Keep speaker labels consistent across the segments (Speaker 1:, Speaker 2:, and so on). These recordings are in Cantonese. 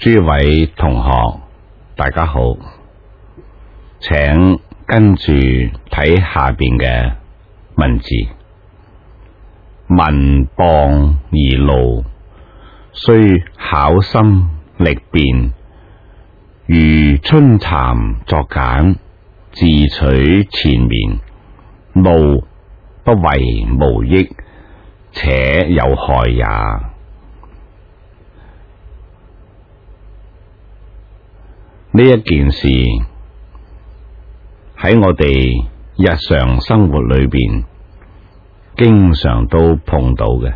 Speaker 1: 諸位同學，大家好，請跟住睇下邊嘅文字。民傍而怒，須考心力辯，如春蠶作繭，自取前面。怒不為無益，且有害也。呢一件事喺我哋日常生活裏邊，經常都碰到嘅。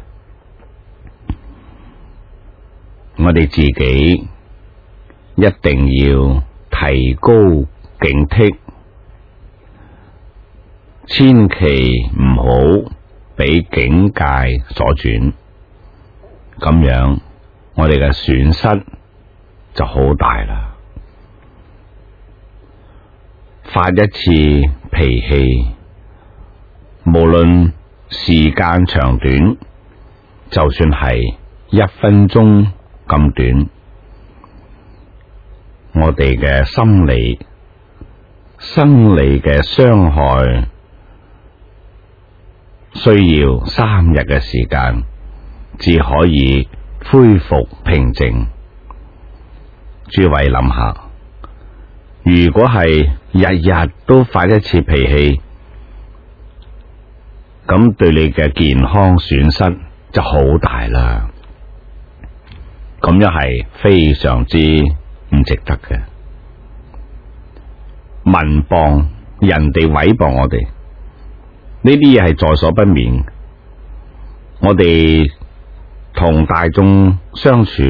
Speaker 1: 我哋自己一定要提高警惕，千祈唔好俾境界所轉，咁樣我哋嘅損失就好大啦。發一次脾氣，無論時間長短，就算係1分鐘咁短，我哋嘅心理、生理嘅傷害，需要3日嘅時間，至可以恢復平靜。諸位諗下，如果係日日都發一次脾氣，咁對你嘅健康損失就好大啦。咁樣係非常之唔值得嘅。民傍，人哋毀謗我哋，呢啲嘢係在所不免。我哋同大眾相處，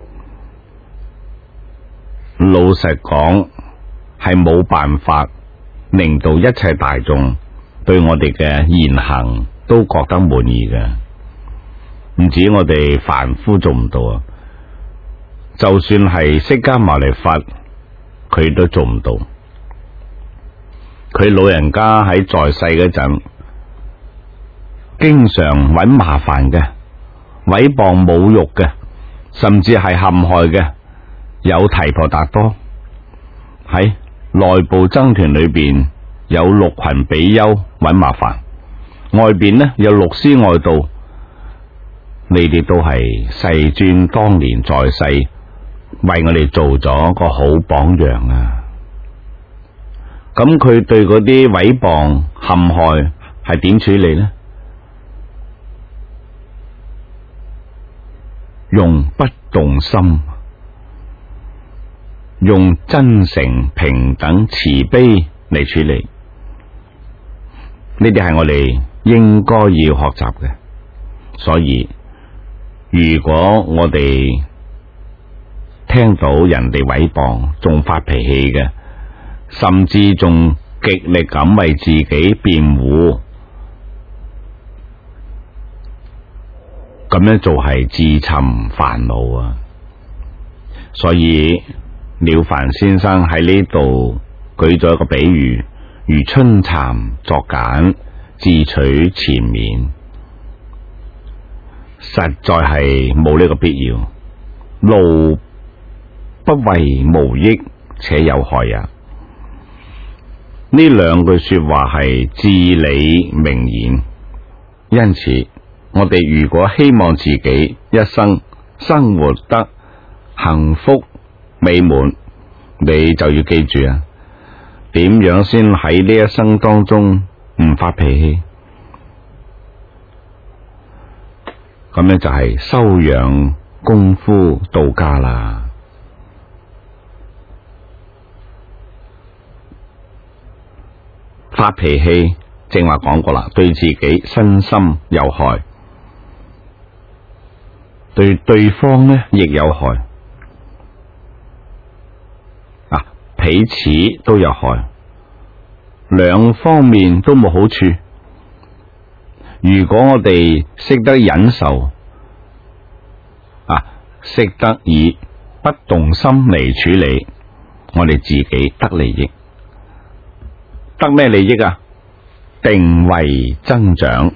Speaker 1: 老實講，係冇辦法令到一切大眾對我哋嘅言行都覺得滿意嘅。唔止我哋凡夫做唔到啊，就算係釋迦牟尼佛，佢都做唔到。佢老人家喺在世嗰陣，經常搵麻煩嘅，毀謗侮辱嘅，甚至係陷害嘅，有提婆達多。喺內部僧團裏邊有6群比丘搵麻煩，外邊呢有6師外道，呢啲都係世尊當年在世為我哋做咗個好榜樣啊！咁佢對嗰啲毀謗陷害係點處理呢？用不動心，用真誠平等慈悲嚟處理，呢啲係我哋應該要學習嘅。所以如果我哋聽到人哋毀謗仲發脾氣嘅，甚至仲極力咁為自己辯護，咁樣做係自尋煩惱啊！所以了凡先生喺呢度舉咗一個比喻，如春蠶作繭，自取前面，實在係冇呢個必要。怒不為無益，且有害也。呢2句說話係至理名言，因此我哋如果希望自己一生生活得幸福美滿，你就要記住啊，點樣先喺呢一生當中唔發脾氣？咁樣就係修養功夫到家啦。發脾氣正話講過啦，對自己身心有害，對對方呢亦有害，彼此都有害，2方面都冇好處。如果我哋識得忍受，識得以不動心嚟處理，我哋自己得利益。得咩利益啊？定慧增長。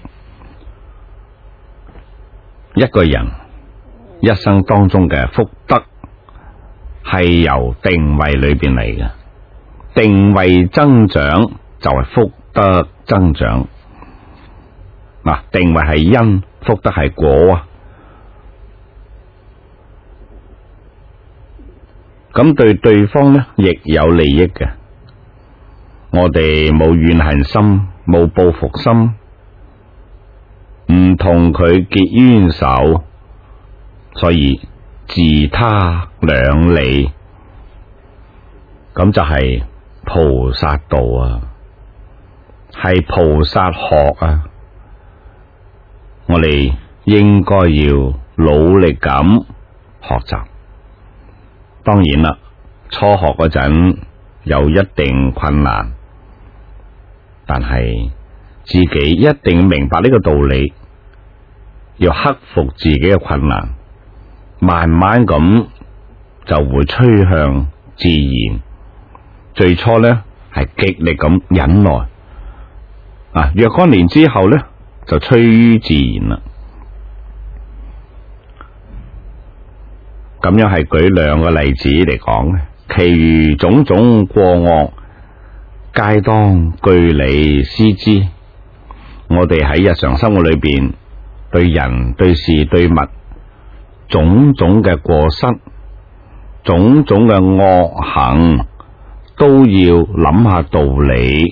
Speaker 1: 一個人一生當中嘅福德係由定位裏邊嚟嘅，定位增長就係福德增長。嗱，定位係因，福德係果啊。咁對對方呢，亦有利益嘅。我哋冇怨恨心，冇報復心，唔同佢結冤仇，所以自他兩利，咁就係菩薩道啊，係菩薩學啊。我哋應該要努力咁學習。當然啦，初學嗰陣有一定困難，但係自己一定明白呢個道理，要克服自己嘅困難，慢慢咁就會趨向自然。最初呢係極力咁忍耐，若干年之後呢就趨於自然啦。咁樣係舉兩個例子嚟講嘅，其餘種種過惡，皆當據理思之。我哋喺日常生活裏邊，對人、對事、對物，種種嘅過失，種種嘅惡行，都要諗下道理。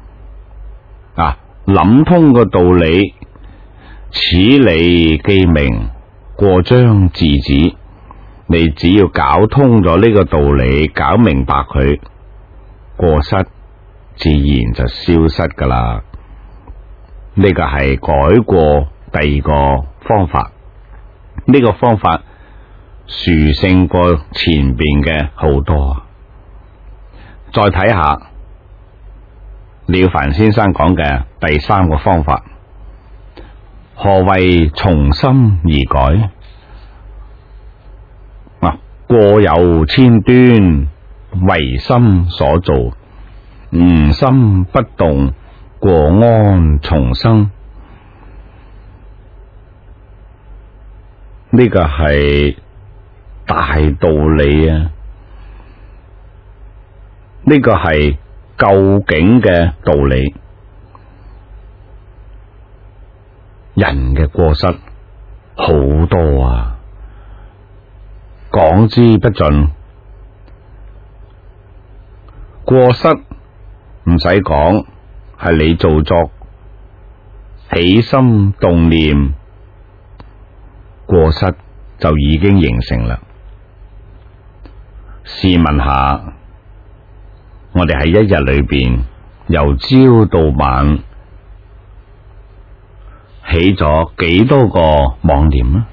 Speaker 1: 諗通個道理，此理既明，過將自止。你只要搞通咗呢個道理，搞明白佢，過失自然就消失噶啦。呢個係改過第二個方法，呢個方法殊勝過前邊嘅好多。再睇下了凡先生講嘅第三個方法，何謂從心而改？過有千端，唯心所造，吾心不動，過安從生。呢個係大道理啊！呢個係究竟嘅道理。人嘅過失好多啊，講之不盡。過失唔使講，係你做作起心動念，過失就已經形成啦。試問下，我哋喺一日裏邊，由朝到晚起咗幾多個妄念呢？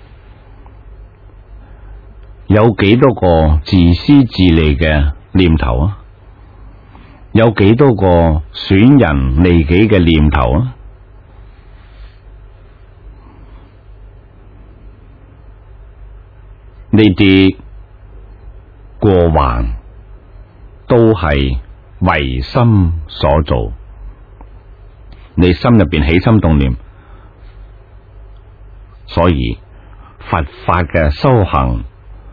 Speaker 1: 有幾多個自私自利嘅念頭啊？有幾多個損人利己嘅念頭啊？呢啲過患都係唯心所造。你心入邊起心動念，所以佛法嘅修行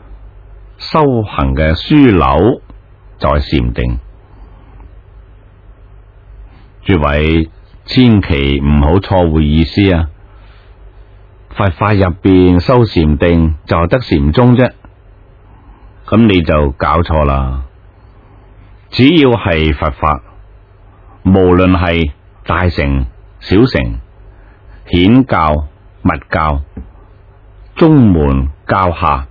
Speaker 1: 嘅樞紐就係禪定。諸位千祈唔好錯會意思啊！佛法入邊修禪定就係得禪宗啫，咁你就搞錯啦。只要係佛法，無論係大乘、小乘、顯教、密教、宗門、教下，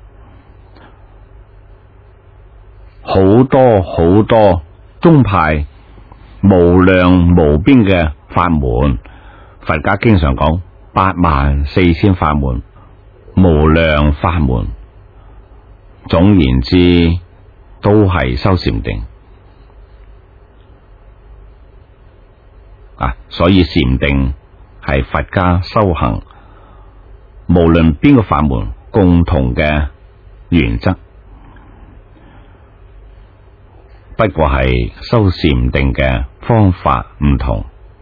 Speaker 1: 好多好多宗派，無量無邊嘅法門。佛家經常講84000法門，無量法門。總言之，都係修禪定所以禪定係佛家修行無論邊個法門共同嘅原則，不過係修禪定嘅方法唔同。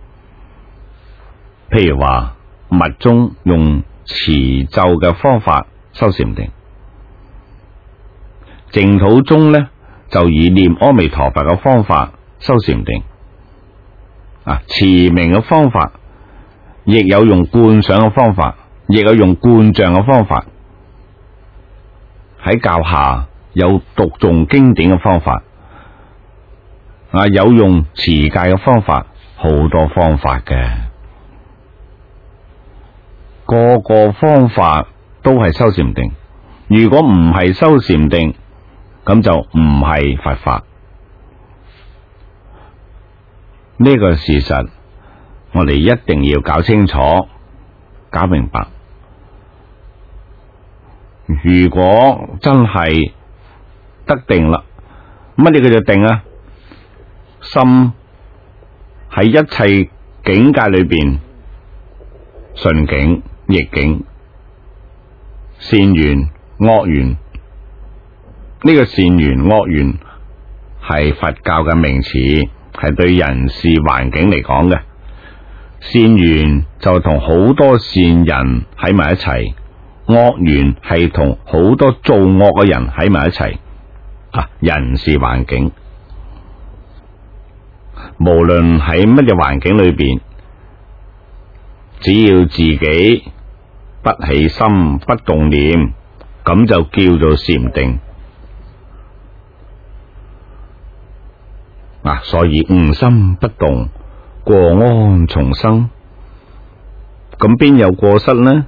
Speaker 1: 譬如話密宗用持咒嘅方法修禪定， 淨土宗呢，就以念阿彌陀佛嘅方法修禪定。持名嘅方法，亦有用觀想嘅方法，亦有用觀像嘅方法。喺教下有讀誦經典嘅方法，有用持戒嘅方法，好多方法嘅，個個方法都係修禪定。如果唔係修禪定，咁就唔係佛法。呢個事實，我哋一定要搞清楚、搞明白。如果真係得定啦，乜嘢叫做定啊？心喺一切境界裏邊，順境、逆境、善緣、惡緣。呢個善緣、惡緣係佛教嘅名詞，係對人事環境嚟講嘅。善緣就同好多善人喺埋一齊，惡緣係同好多做惡嘅人喺埋一齊。人事環境，無論喺乜嘢環境裏邊，只要自己不起心、不動念，咁就叫做禪定。所以悟心不動，過安重生。咁邊有過失呢？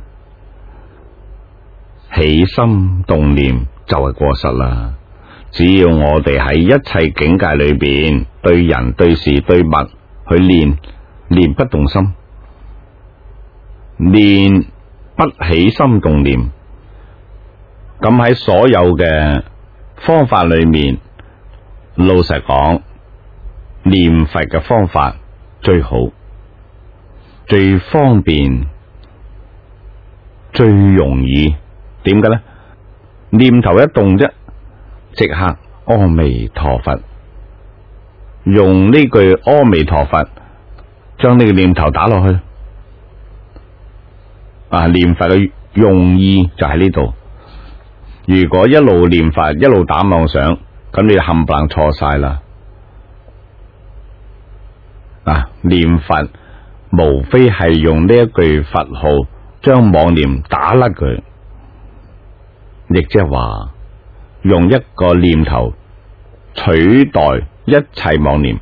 Speaker 1: 起心動念就係過失啦。只要我哋喺一切境界裏邊，對人、對事、對物去練不動心，練不起心動念，咁喺所有嘅方法裏面，老實講，念佛嘅方法最好、最方便、最容易。點解呢？念頭一動啫，即刻阿彌陀佛，用呢句阿彌陀佛將呢個念頭打落去。念佛嘅用意就喺呢度。如果一路念佛一路打妄想，咁你冚唪唥錯晒啦。念佛無非係用呢一句佛號將妄念打甩佢，亦即係話用一個念頭取代一切妄念。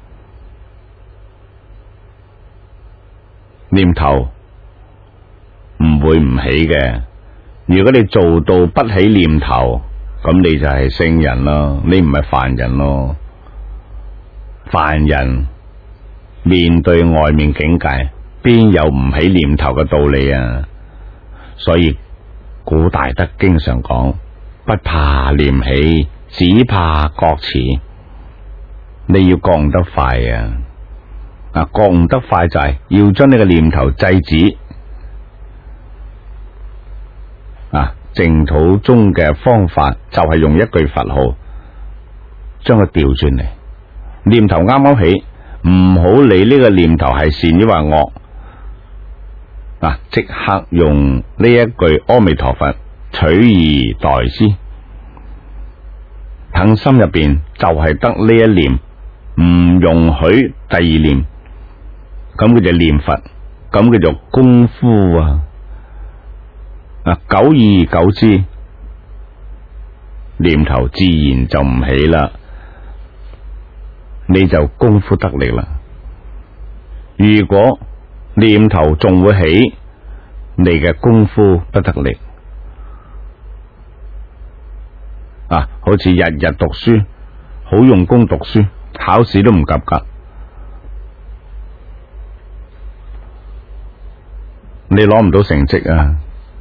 Speaker 1: 念頭唔會唔起嘅。如果你做到不起念頭，咁你就係聖人咯，你唔係凡人咯。凡人面對外面境界，邊有唔起念頭嘅道理啊？所以古大德經常講，不怕念起，只怕覺遲。你要覺悟得快啊！覺悟得快就係要將呢個念頭制止。淨土宗嘅方法就係用一句佛號將佢調轉嚟。念頭啱啱起，唔好理呢個念頭係善抑或惡，即刻用呢一句阿彌陀佛取而代之，等心入邊就係得呢一念，唔容許第二念，咁佢就念佛，咁佢就功夫啊！久而久之，念頭自然就唔起啦，你就功夫得力啦。如果念頭仲會起，你嘅功夫不得力。好似日日讀書，好用功讀書，考試都唔及格，你攞唔到成績啊！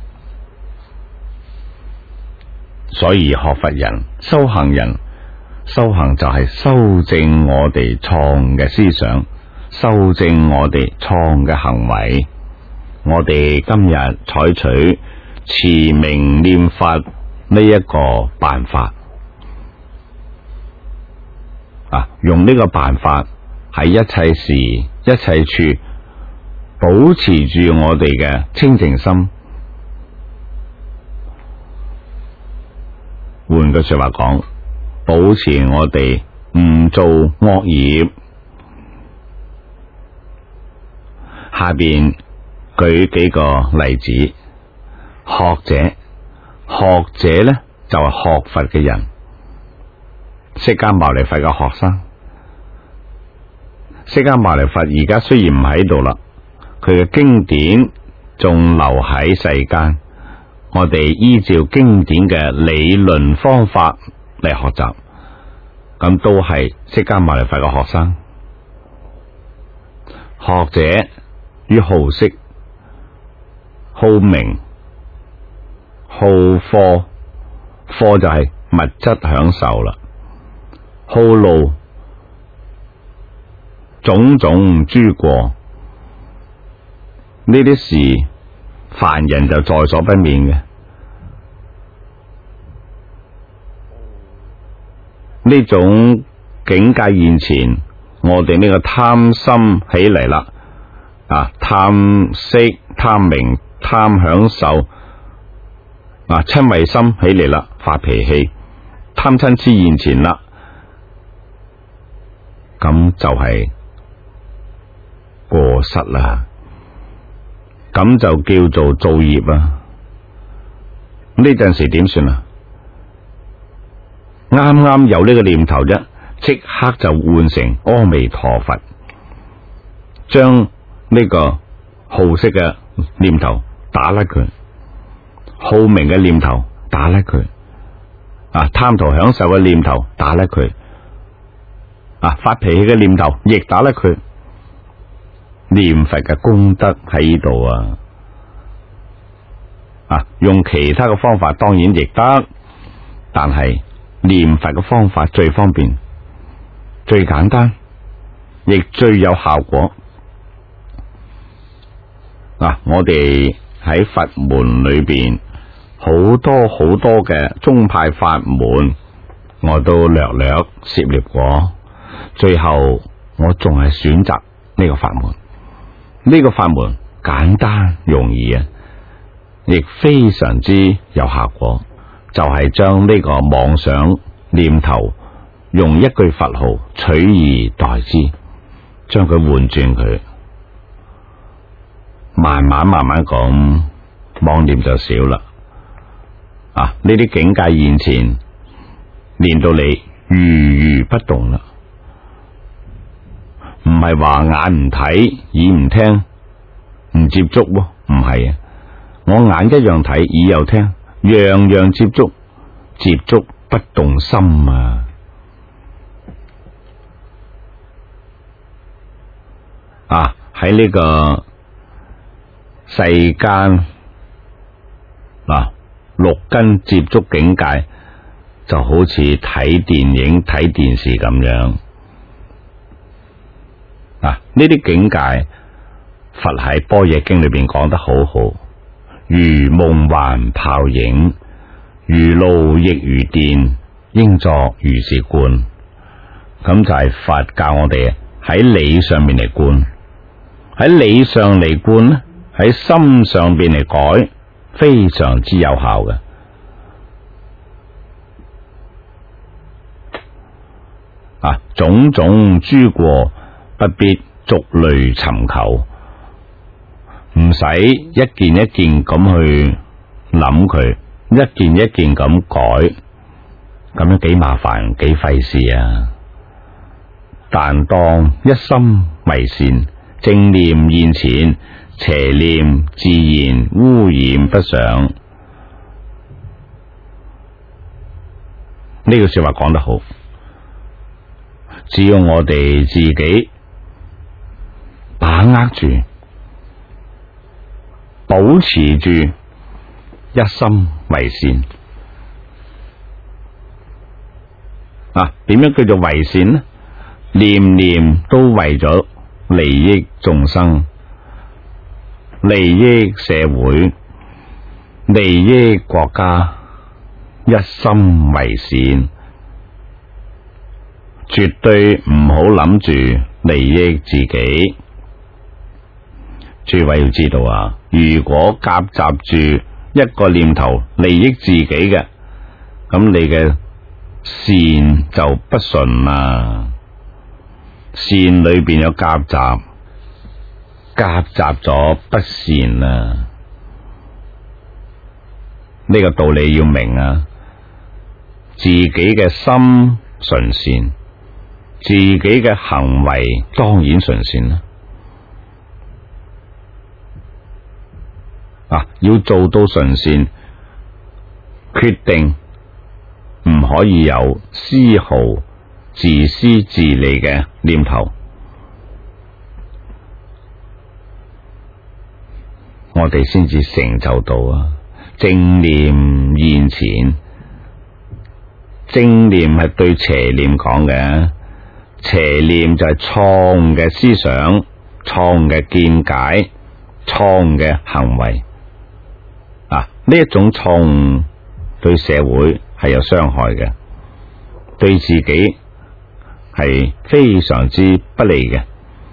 Speaker 1: 所以學佛人、修行人，修行就係修正我哋錯誤嘅思想，修正我哋錯誤嘅行為。我哋今日採取持名念佛呢一個辦法，用呢個辦法喺一切時、一切處保持住我哋嘅清淨心。換句說話講，保持我哋唔做惡業。下邊舉幾個例子，學者呢就係學佛嘅人，釋迦牟尼佛嘅學生。釋迦牟尼佛而家雖然唔喺度啦，佢嘅經典仲留喺世間，我哋依照經典嘅理論方法嚟學習，咁都係釋迦牟尼佛嘅學生。學者於好色、好名、好貨，貨就係物質享受啦，好怒，種種諸過，呢啲事凡人就在所不免嘅。呢種境界現前，我哋呢個貪心起嚟啦，貪色、貪名、貪享受，嗔恚心起嚟啦，發脾氣，貪嗔痴現前啦，咁就係過失啦，咁就叫做造業啊！呢陣時點算啊？啱啱有呢個念頭啫，即刻就換成阿彌陀佛，將呢個好色嘅念頭打甩佢，好名嘅念頭打甩佢，貪圖享受嘅念頭打甩佢，發脾氣嘅念頭亦打甩佢。念佛嘅功德喺呢度用其他嘅方法當然亦得，但係念佛嘅方法最方便、最簡單，亦最有效果。我哋喺佛門裏邊好多嘅宗派法門，我都略涉獵過，最後我仲係選擇呢個法門。呢個法門簡單容易亦非常之有效果，就係將呢個妄想念頭用一句佛號取而代之，將佢換轉佢，慢慢咁妄念就少啦。呢啲境界現前，練到你如不動啦。唔係話眼唔睇，耳唔聽，唔接觸，唔係我眼一樣睇，耳又聽，樣樣接觸，接觸不動心啊！喺呢個世間六根接觸境界，就好似睇電影、睇電視咁樣。呢啲境界，佛喺般若經裏邊講得好好，如夢幻泡影，如露亦如電，應作如是觀。咁就係佛教我哋喺理上面嚟觀，喺理上嚟觀咧，喺心上邊嚟改，非常之有效嘅。種種諸過，不必逐類尋求，唔使一件一件咁去諗佢，一件一件咁改，咁樣幾麻煩幾費事啊！但當一心為善，正念現前，邪念自然污染不上。呢句說話講得好，只要我哋自己把握住，保持住一心為善。點樣叫做為善呢？念念都為咗利益眾生、利益社會、利益國家，一心為善，絕對唔好諗住利益自己。諸位要知道如果夾雜住一個念頭利益自己嘅，咁你嘅善就不順啦。善裏邊有夾雜，夾雜咗不善啦。呢個道理要明啊！自己嘅心純善，自己嘅行為當然純善啦。要做到純善，決定唔可以有絲毫自私自利嘅念頭。我哋先至成就到啊！正念現前，正念係對邪念講嘅，邪念就係錯誤嘅思想、錯誤嘅見解、錯誤嘅行為。呢一種錯誤對社會係有傷害嘅，對自己係非常之不利嘅。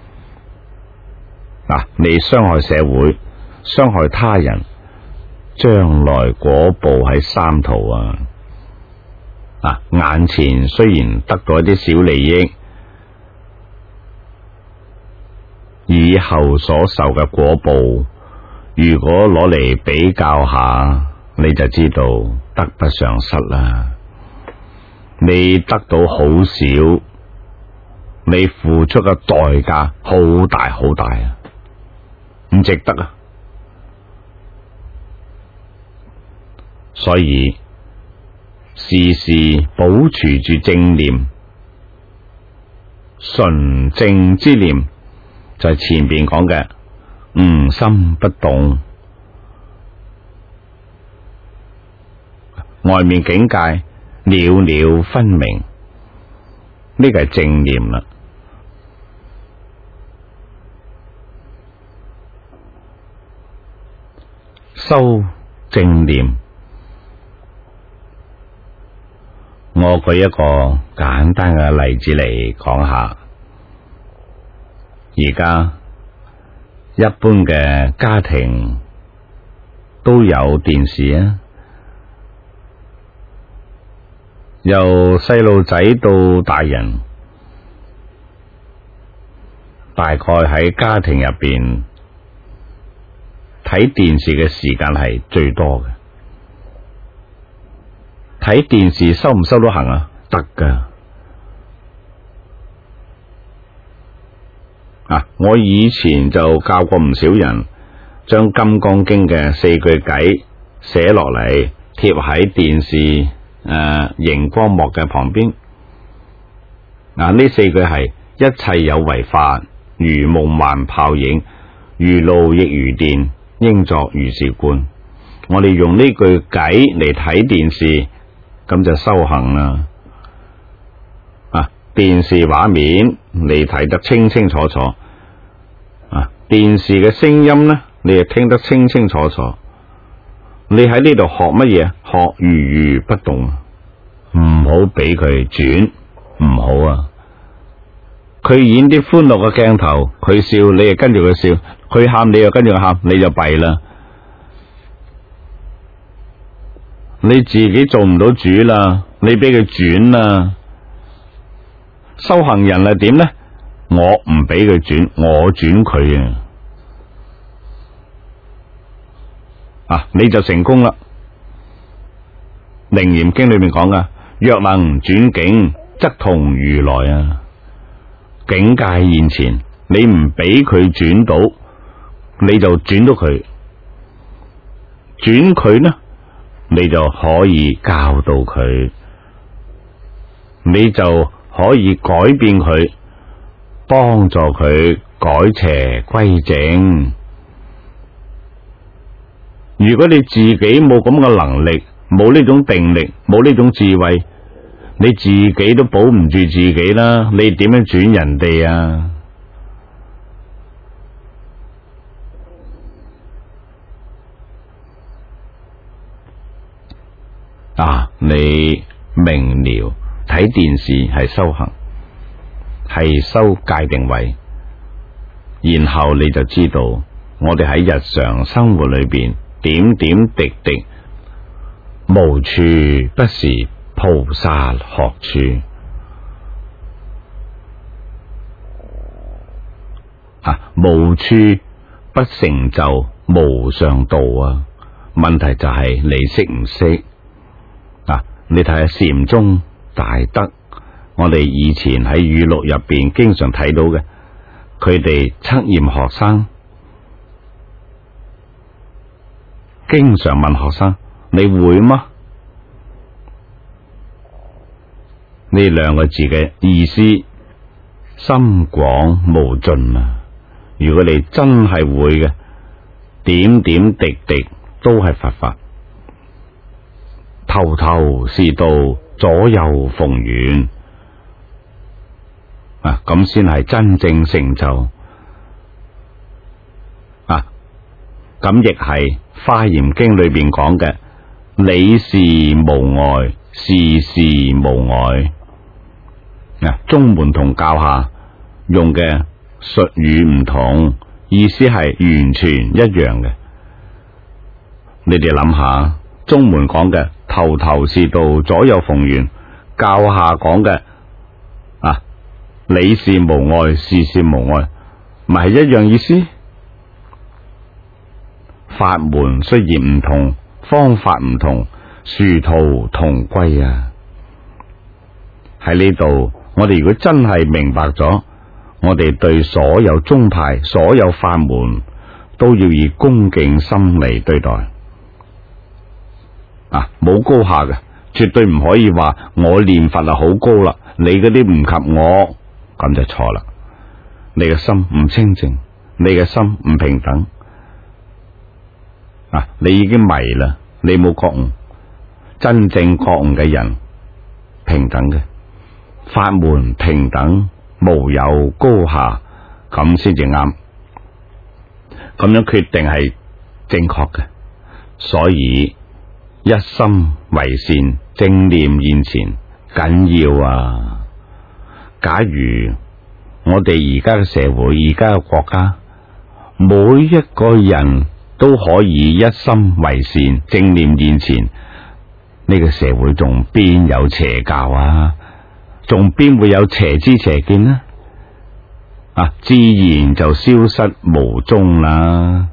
Speaker 1: 你傷害社會，傷害他人，將來果報喺三途啊！眼前雖然得到一啲小利益，以後所受嘅果報，如果攞嚟比較下，你就知道得不償失啦。你得到好少，你付出嘅代價好大好大啊，唔值得啊！所以時時保持住正念，純正之念，就係前邊講嘅悟心不動，外面境界了了分明，呢個係正念啦。修正念，我舉一個簡單嘅例子嚟講下。而家一般嘅家庭都有電視啊，由細路仔到大人，大概喺家庭入邊睇電視嘅時間係最多嘅。睇電視收唔收到行啊？得㗎。我以前就教過唔少人將《金剛經》嘅4句偈寫落嚟，貼喺電視熒光幕嘅旁邊。呢4句係：一切有為法，如夢幻泡影，如露亦如電，應作如是觀。我哋用呢句偈嚟睇電視，咁就修行啦。電視畫面你睇得清清楚楚，電視嘅聲音呢，你又聽得清清楚楚。你喺呢度學乜嘢？學如如不動，唔好俾佢轉，唔好啊！佢演啲歡樂嘅鏡頭，佢笑你又跟住佢笑，佢喊你又跟住佢喊，你就弊啦。你自己做唔到主啦，你俾佢轉啦。修行人係點呢？我唔俾佢轉，我轉佢啊！你就成功啦。楞嚴經裏面講噶，若能轉境，則同如來啊！境界現前，你唔俾佢轉到，你就轉到佢。轉佢呢，你就可以教導佢，你就可以改變佢，幫助佢改邪歸正。如果你自己冇咁嘅能力，冇呢種定力，冇呢種智慧，你自己都保唔住自己啦，你點樣轉人哋啊？你明了睇電視係修行，係修界定位，然後你就知道我哋喺日常生活裏邊點點滴滴，無處不是菩菩薩學處。無處不成就無上道啊！問題就係你識唔識？你睇下禪宗大德，我哋以前喺語錄入邊經常睇到嘅，佢哋測驗學生，經常問學生：你會嗎？呢兩個字嘅意思深廣無盡啊！如果你真係會嘅，點點滴滴都係佛法，頭頭是道，左右逢源咁先係真正成就咁亦係《華嚴經》裏邊講嘅理事無礙，事事無礙。宗門同教下用嘅術語唔同，意思係完全一樣嘅。你哋諗下，宗門講嘅頭頭是道，左右逢源，教下講嘅理事無礙，事事無礙，咪係一樣意思？法門雖然唔同，方法唔同，殊途同歸啊！喺呢度，我哋如果真係明白咗，我哋對所有宗派、所有法門都要以恭敬心嚟對待。冇高下嘅，絕對唔可以話我念佛好高啦，你嗰啲唔及我，咁就錯啦。你嘅心唔清淨，你嘅心唔平等。你已經迷啦，你冇覺悟。真正覺悟嘅人，平等嘅法門，平等，無有高下，咁先至啱。咁樣決定係正確嘅。所以一心為善，正念現前，緊要啊！假如我哋而家嘅社會，而家嘅國家，每一個人都可以一心為善，正念現前，呢個社會仲邊有邪教啊？仲邊會有邪知邪見呢？自然就消失無蹤啦。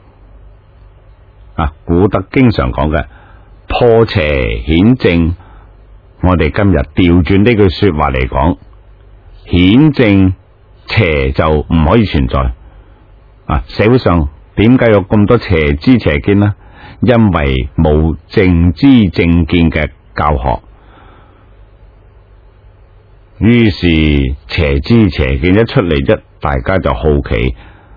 Speaker 1: 古德經常講嘅破邪顯正，我哋今日調轉呢句說話嚟講，顯正邪就唔可以存在。社會上點解有咁多邪知邪見呢？因為冇正知正見嘅教學，於是邪知邪見一出嚟，大家就好奇，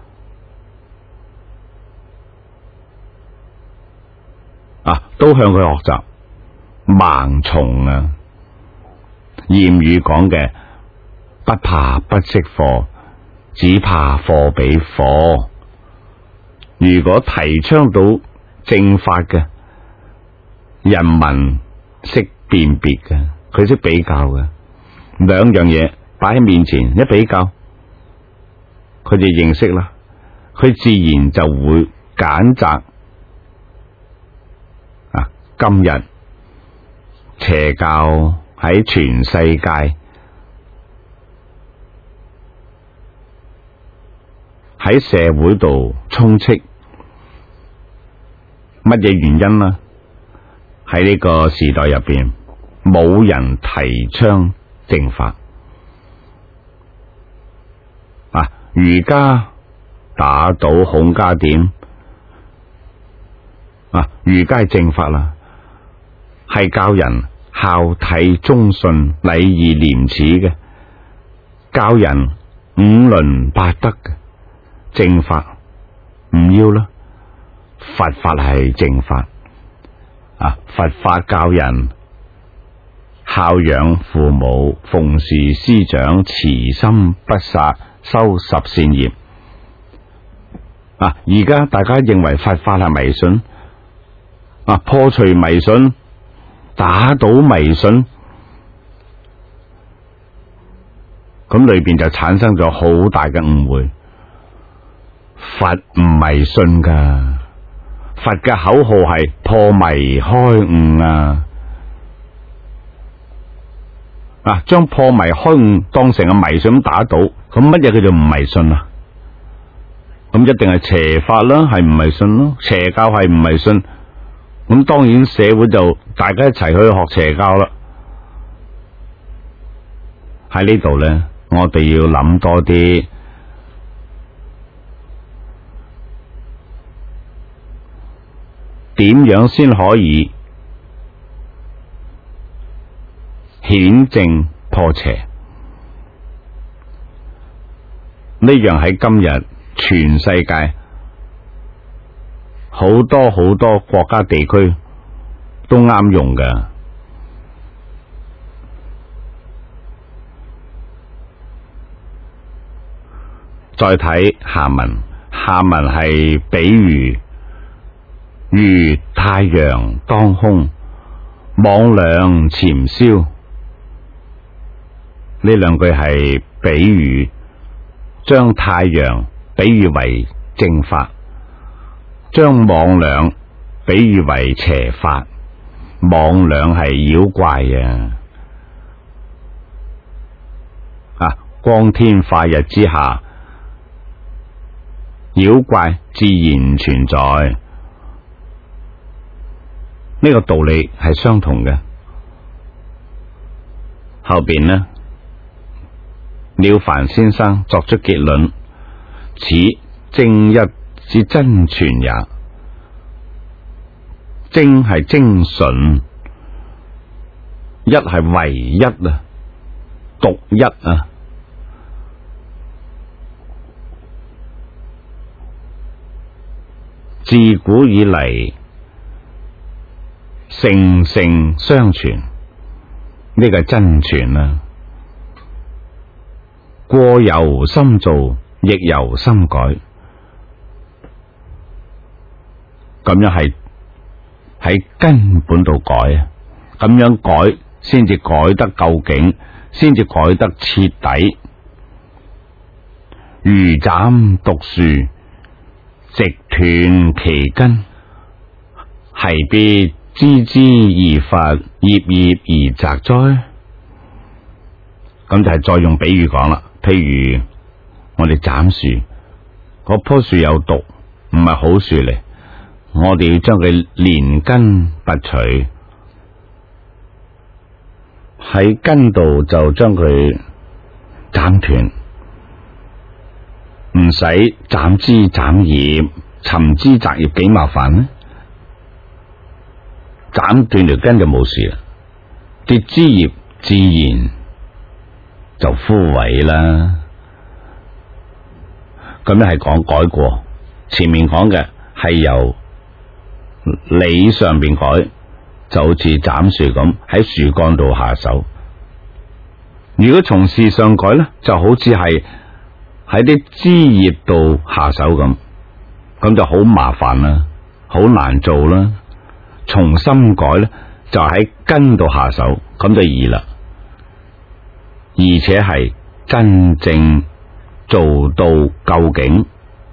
Speaker 1: 都向佢學習，盲從啊！諺語講嘅不怕不識貨，只怕貨比貨。如果提倡到正法嘅，人民識辨別嘅，佢識比較嘅，兩樣嘢擺喺面前一比較，佢就認識啦，佢自然就會揀擇。今日邪教喺全世界，喺社會度充斥，乜嘢原因呢？喺呢個時代入邊，冇人提倡正法。儒家打倒孔家店，儒家係正法啦，係教人孝悌忠信、禮義廉恥嘅，教人五倫八德嘅。正法唔要啦，佛法係正法。佛法教人孝養父母、奉事師長、慈心不殺、修十善業。而家大家認為佛法係迷信，破除迷信，打倒迷信，咁裏邊就產生咗好大嘅誤會。佛唔迷信噶，佛嘅口號係破迷開悟啊！ 將破迷開悟當成個迷信咁打倒，咁乜嘢叫做唔迷信啊？咁一定係邪法啦，係唔迷信咯？邪教係唔迷信，咁當然社會就大家一齊去學邪教啦。喺呢度呢，我哋要諗多啲，點樣先可以顯正破邪？呢樣喺今日全世界好多國家地區都啱用㗎。再睇下文，下文係比喻如太陽當空，魍魎潛宵。呢兩句係比喻，將太陽比喻為正法，將魍魎比喻為邪法。魍魎係妖怪光天化日之下，妖怪自然存在，呢個道理係相同嘅。後邊呢，了凡先生作出結論：此正一之真傳也。正係精純，一係唯一獨一。自古以嚟，誠誠相傳，呢個係真傳。過由心造，亦由心改。咁樣係喺根本度改，咁樣改先至改得究竟，先至改得徹底。如斬毒樹，直斷其根，係必枝枝而發，葉葉而摘栽。咁就係再用比喻講啦。譬如我哋斬樹，嗰棵樹有毒，唔係好樹嚟，我哋要將佢連根拔除，喺根度就將佢斬斷，唔使斬枝斬葉，尋枝摘葉幾麻煩呢？斬斷條根就冇事啦，啲枝葉自然就枯萎啦。咁樣係講改過，前面講嘅係由理上邊改，就好似斬樹咁喺樹幹度下手。如果從事上改呢，就好似係喺啲枝葉度下手咁，咁就好麻煩啦，好難做啦。從心改呢，就喺根度下手，咁就易啦，而且係真正做到究竟。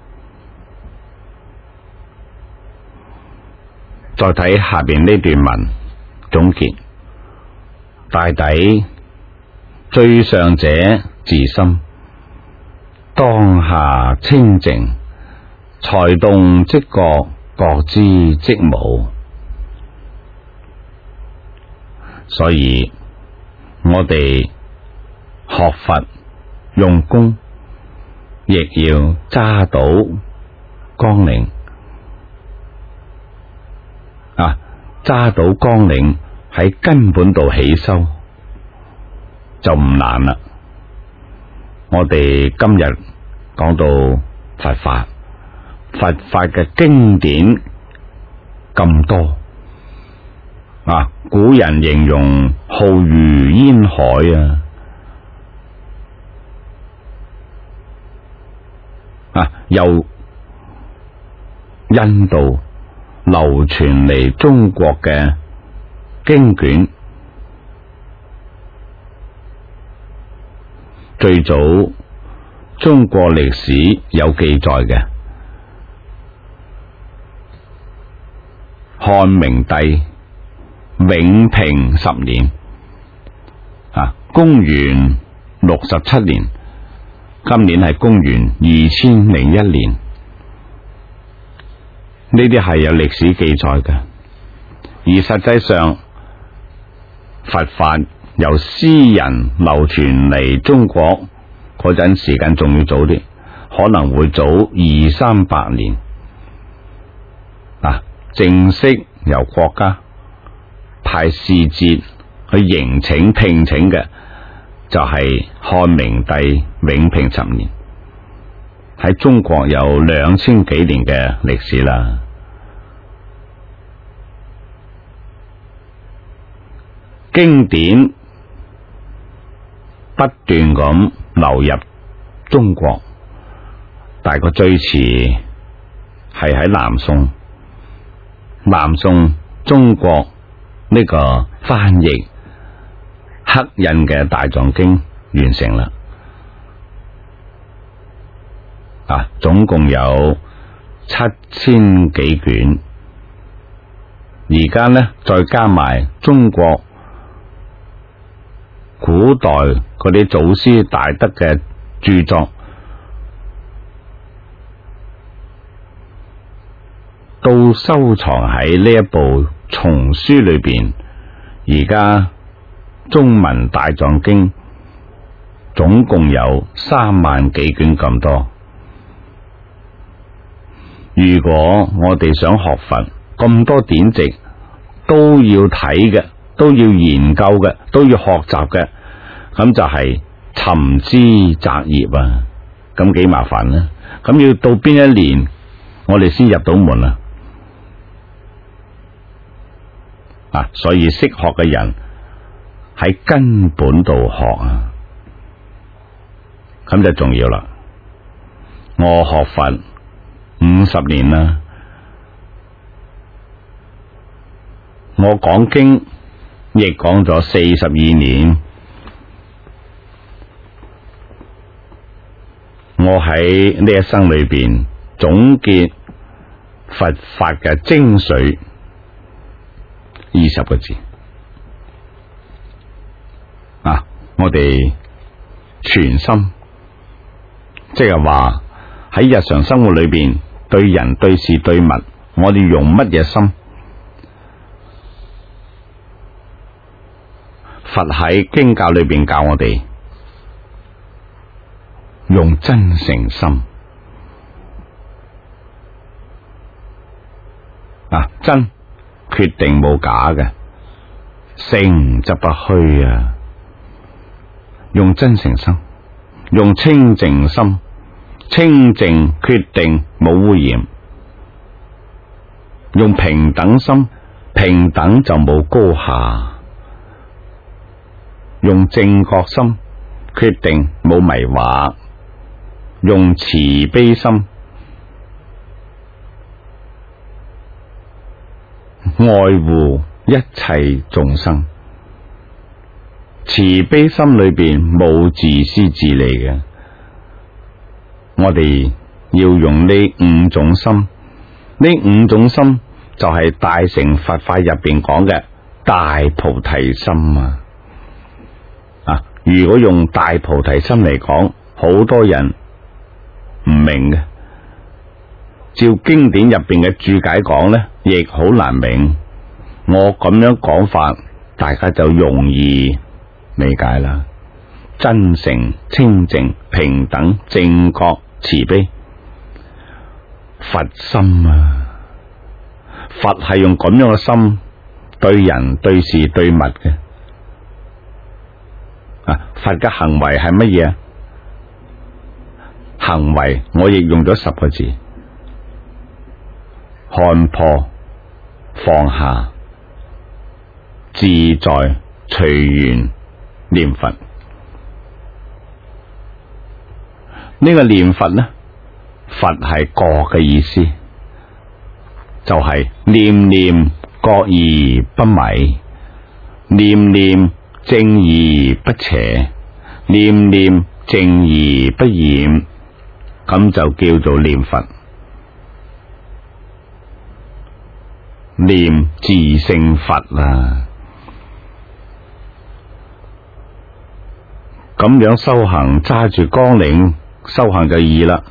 Speaker 1: 再睇下邊呢段文總結，大抵最上者自心，當下清淨，才動即覺，覺知即無。所以我哋學佛用功，亦要揸到綱領揸到綱領，喺根本度起修就唔難啦。我哋今日講到佛法，佛法嘅經典咁多古人形容浩如煙海由印度流傳嚟中國嘅經卷，最早中國歷史有記載嘅，漢明帝永平10年公元67年，今年係公元2001年，呢啲係有歷史記載嘅。而實際上，佛法由詩人流傳嚟中國嗰陣時間仲要早啲，可能會早200-300年。正式由國家派使節去迎請聘請嘅，就係漢明帝永平10年，喺中國有2000幾年嘅歷史啦。經典不斷咁流入中國，大概最遲係喺南宋。南宋中國呢個翻譯刻印嘅大藏經完成啦，總共有7000幾卷，而家呢再加埋中國古代嗰啲祖師大德嘅著作，都收藏喺呢一部叢書裏邊。而家中文大藏經總共有3萬幾卷咁多。如果我哋想學佛，咁多典籍都要睇嘅，都要研究嘅，都要學習嘅，咁就係尋枝摘葉啊，咁幾麻煩啦。咁要到邊一年我哋先入到門啊？所以識學嘅人喺根本度學啊，咁就重要啦。我學佛50年啦，我講經亦講咗42年，我喺呢一生裏邊總結佛法嘅精髓20個字。我哋全心，即係話喺日常生活裏邊對人對事對物，我哋用乜嘢心？佛喺經教裏邊教我哋用真誠心。真決定冇假嘅，誠則不虛啊！用真誠心，用清淨心，清淨決定冇污染；用平等心，平等就冇高下；用正覺心，決定冇迷惑；用慈悲心，愛護一切眾生。慈悲心裏邊冇自私自利嘅，我哋要用呢5種心。呢5種心就係大乘佛法入邊講嘅大菩提心啊！如果用大菩提心嚟講，好多人唔明嘅。照經典入邊嘅注解講呢，亦好難明。我咁樣講法，大家就容易理解啦。真誠、清淨、平等、正覺、慈悲，佛心啊！佛係用咁樣嘅心對人對事對物嘅。佛嘅行為係乜嘢？行為我亦用咗10個字：看破、放下、自在、隨緣、念佛。呢個念佛呢，佛係覺嘅意思，就係念念覺而不迷，念念正而不邪，念念淨而不染，咁就叫做念佛。念自性佛啊！ 咁樣修行，揸住綱領修行就易啦。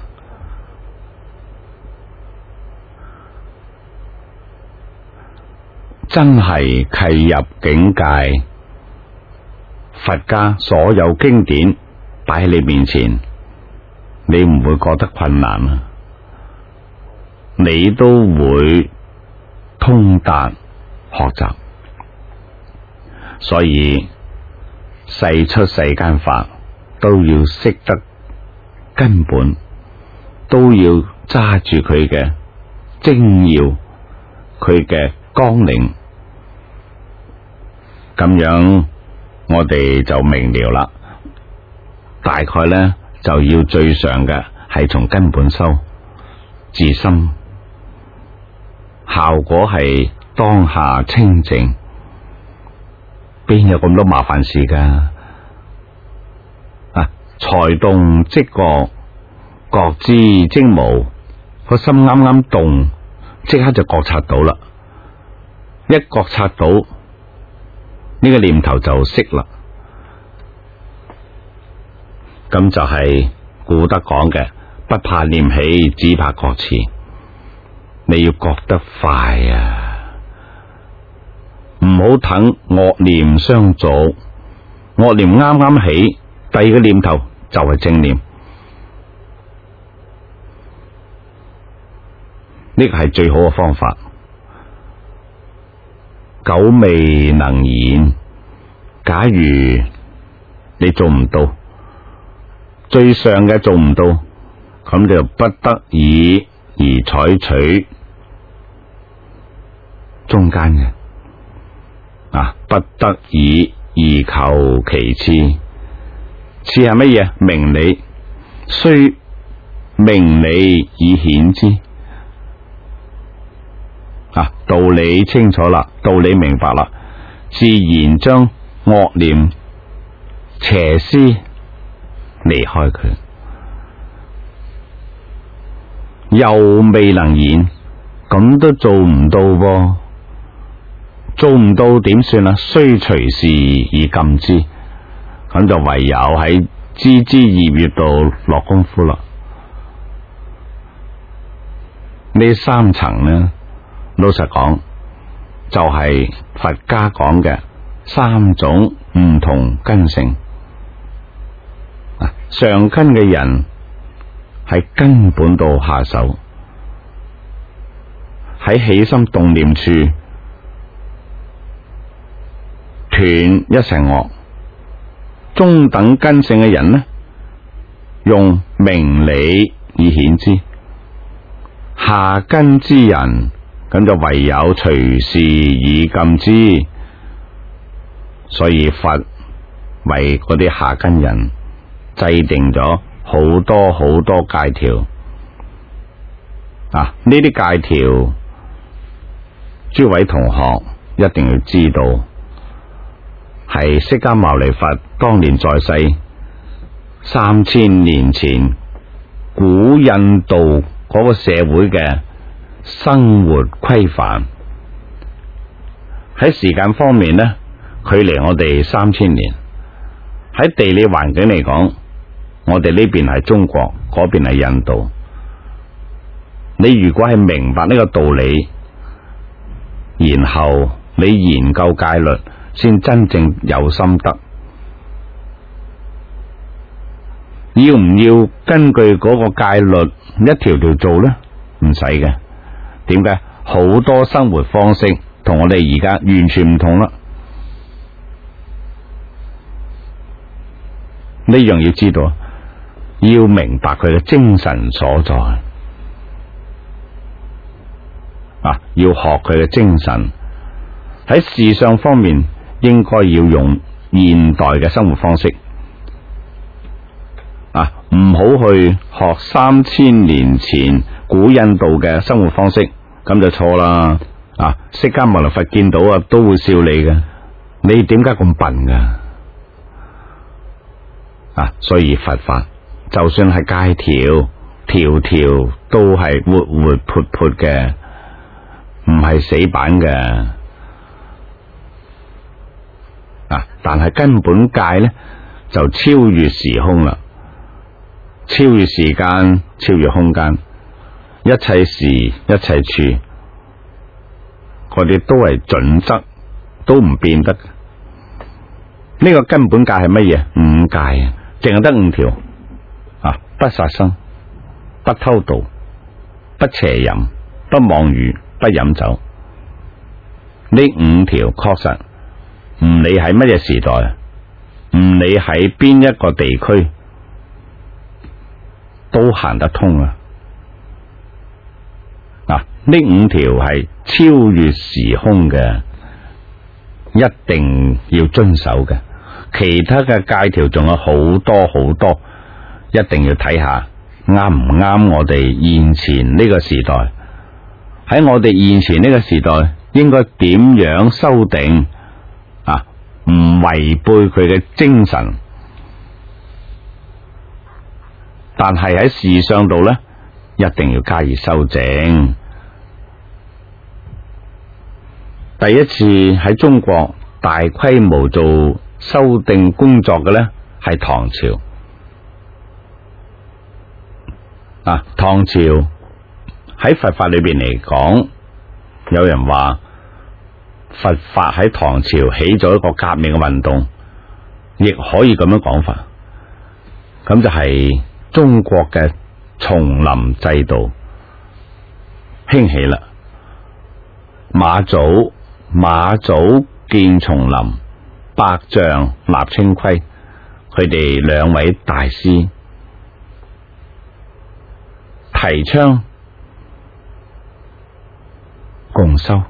Speaker 1: 真係契入境界，佛家所有經典擺喺你面前，你唔會覺得困難啊，你都會通達學習。所以世出世間法都要識得根本，都要揸住佢嘅精要，佢嘅綱領，咁樣我哋就明了啦。大概呢，就要最上嘅係從根本修，自心效果係當下清淨，邊有咁多麻煩事噶？才動即覺，覺知即無，個心啱啱動，即刻就覺察到啦。一覺察到呢個念頭就息啦。咁就係古德講嘅，不怕念起，只怕覺遲。你要覺得快啊，唔好等惡念相續，惡念啱啱起，第二個念頭就係正念，呢個係最好嘅方法。久未能言，假如你做唔到，最上嘅做唔到，咁就不得已而採取中間嘅，不得已而求其次。次係乜嘢？明理，須明理以顯之。道理清楚啦，道理明白啦，自然將惡念邪思離開佢。又未能言，咁都做唔到噃，做唔到點算啊？須隨事而禁之，咁就唯有喺枝枝葉葉度落功夫啦。呢三層呢，老實講就係佛家講嘅三種唔同根性。上根嘅人係根本度下手，喺起心動念處斷一切惡。中等根性嘅人呢，用明理以顯之。下根之人，咁就唯有隨事以禁之。所以佛為嗰啲下根人制定咗好多好多戒條。呢啲戒條，諸位同學一定要知道，係釋迦牟尼佛當年在世3000年前古印度嗰個社會嘅生活規範。喺時間方面呢，距離我哋3000年。喺地理環境嚟講，我哋呢邊係中國，嗰邊係印度。你如果係明白呢個道理，然後你研究戒律，先真正有心得。要唔要根據嗰個戒律一條條做呢？唔使嘅。點解？好多生活方式同我哋而家完全唔同啦。呢樣要知道，要明白佢嘅精神所在。要學佢嘅精神。喺時尚方面，應該要用現代嘅生活方式。唔好去學3000年前古印度嘅生活方式，咁就錯啦。釋迦牟尼佛見到都會笑你嘅，你點解咁笨噶？所以佛法就算係戒條，條條都係活活潑潑嘅，唔係死板嘅。但係根本戒呢， 就超越時空啦，超越時間，超越空間，一切時一切處，嗰啲都係準則，都唔變得。呢個根本戒係乜嘢？五戒啊，淨係得五條啊：不殺生，不偷盜，不邪淫，不妄語，不飲酒。呢五條確實唔理喺乜嘢時代，唔理喺邊一個地區，都行得通啊！嗱，呢五條係超越時空嘅，一定要遵守嘅。其他嘅戒條仲有好多好多，一定要睇下啱唔啱我哋現前呢個時代。喺我哋現前呢個時代，應該點樣修訂啊？唔違背佢嘅精神，但係喺事上度呢，一定要加以修正。第一次喺中國大規模做修訂工作嘅呢，係唐朝。唐朝喺佛法裏邊嚟講，有人話佛法喺唐朝起咗一個革命嘅運動，亦可以咁樣講法。咁就係中國嘅叢林制度興起啦。馬祖建叢林，百丈立清規，佢哋兩位大師提倡共修，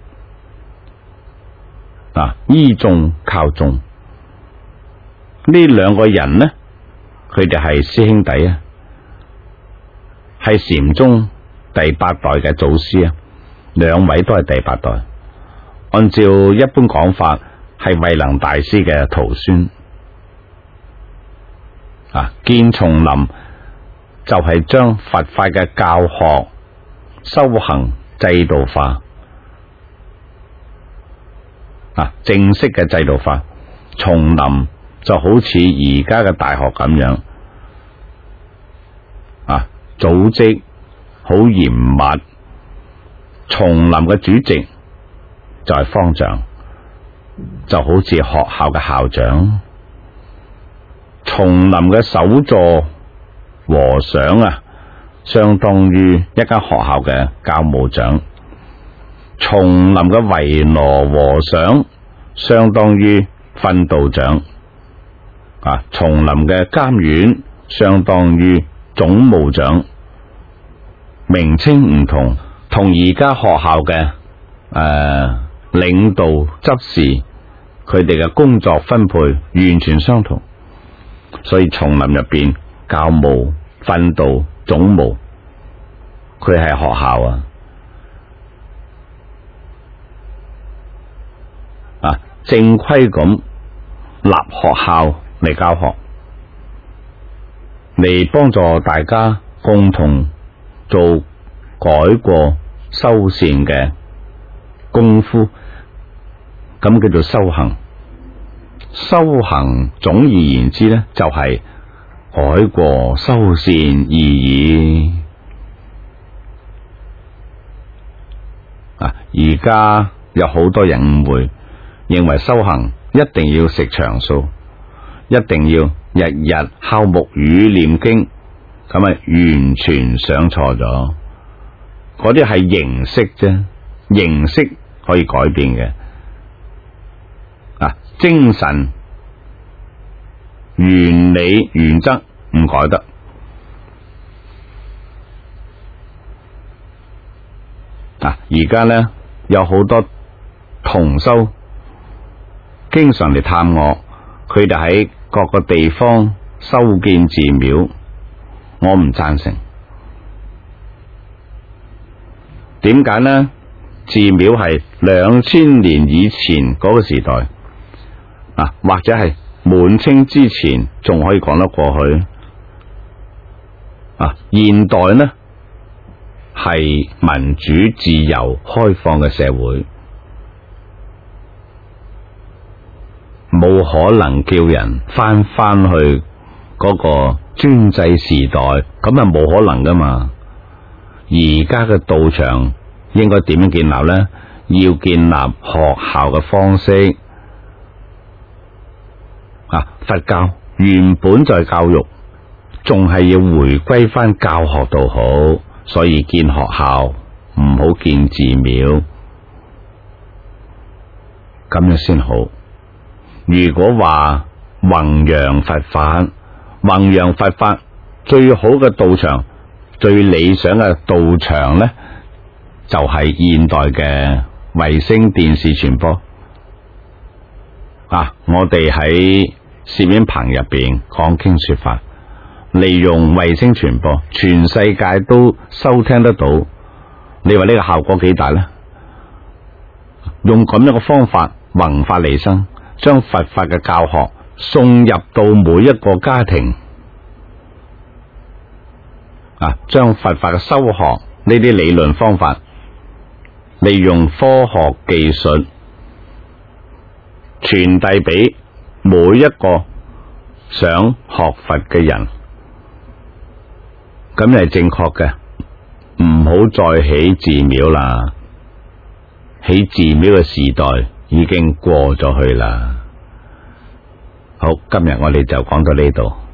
Speaker 1: 依眾靠眾。呢兩個人呢，佢哋係師兄弟啊，係禪宗第8代嘅祖師啊，兩位都係第8代。按照一般講法，係慧能大師嘅徒孫。建叢林就係將佛法嘅教學、修行制度化，正式嘅制度化。叢林就好似而家嘅大學咁樣，組織好嚴密。叢林嘅主席就係方丈，就好似學校嘅校長。叢林嘅首座和尚相當於一間學校嘅教務長。叢林嘅維羅和尚相當於訓導長。叢林嘅監院相當於總務長。名稱唔同，同而家學校嘅領導執事佢哋嘅工作分配完全相同。所以叢林入邊教務、訓導、總務，佢係學校正規咁立學校嚟教學，嚟幫助大家共同做改過修善嘅功夫，咁叫做修行。修行總而言之呢，就係改過修善而已。而家有好多人誤會，認為修行一定要食長素，一定要日日敲木魚念經，咁完全想錯咗。嗰啲係形式啫，形式可以改變嘅。精神原理原則唔改得。而家呢，有好多同修經常嚟探我，佢哋喺各個地方修建寺廟，我唔贊成。點解呢？寺廟係2000年以前嗰個時代，或者係滿清之前仲可以講得過去。現代呢係民主、自由、開放嘅社會， 冇可能叫人翻去嗰個專制時代，咁啊冇可能噶嘛。而家嘅道場應該點樣建立呢？要建立學校嘅方式佛教原本就係教育，仲係要回歸翻教學度好，所以建學校唔好建寺廟，咁樣先好。如果話弘揚佛法最好嘅道場，最理想嘅道場呢，就係現代嘅衛星電視傳播。我哋喺攝影棚入邊講經說法，利用衛星傳播，全世界都收聽得到。你話呢個效果幾大呢？用咁樣嘅方法弘法利生，將佛法嘅教學送入到每一個家庭，將佛法嘅修學呢啲理論方法，利用科學技術傳遞俾每一個想學佛嘅人，咁係正確嘅。唔好再起寺廟啦，起寺廟嘅時代已經過咗去啦。好，今日我哋就講到呢度。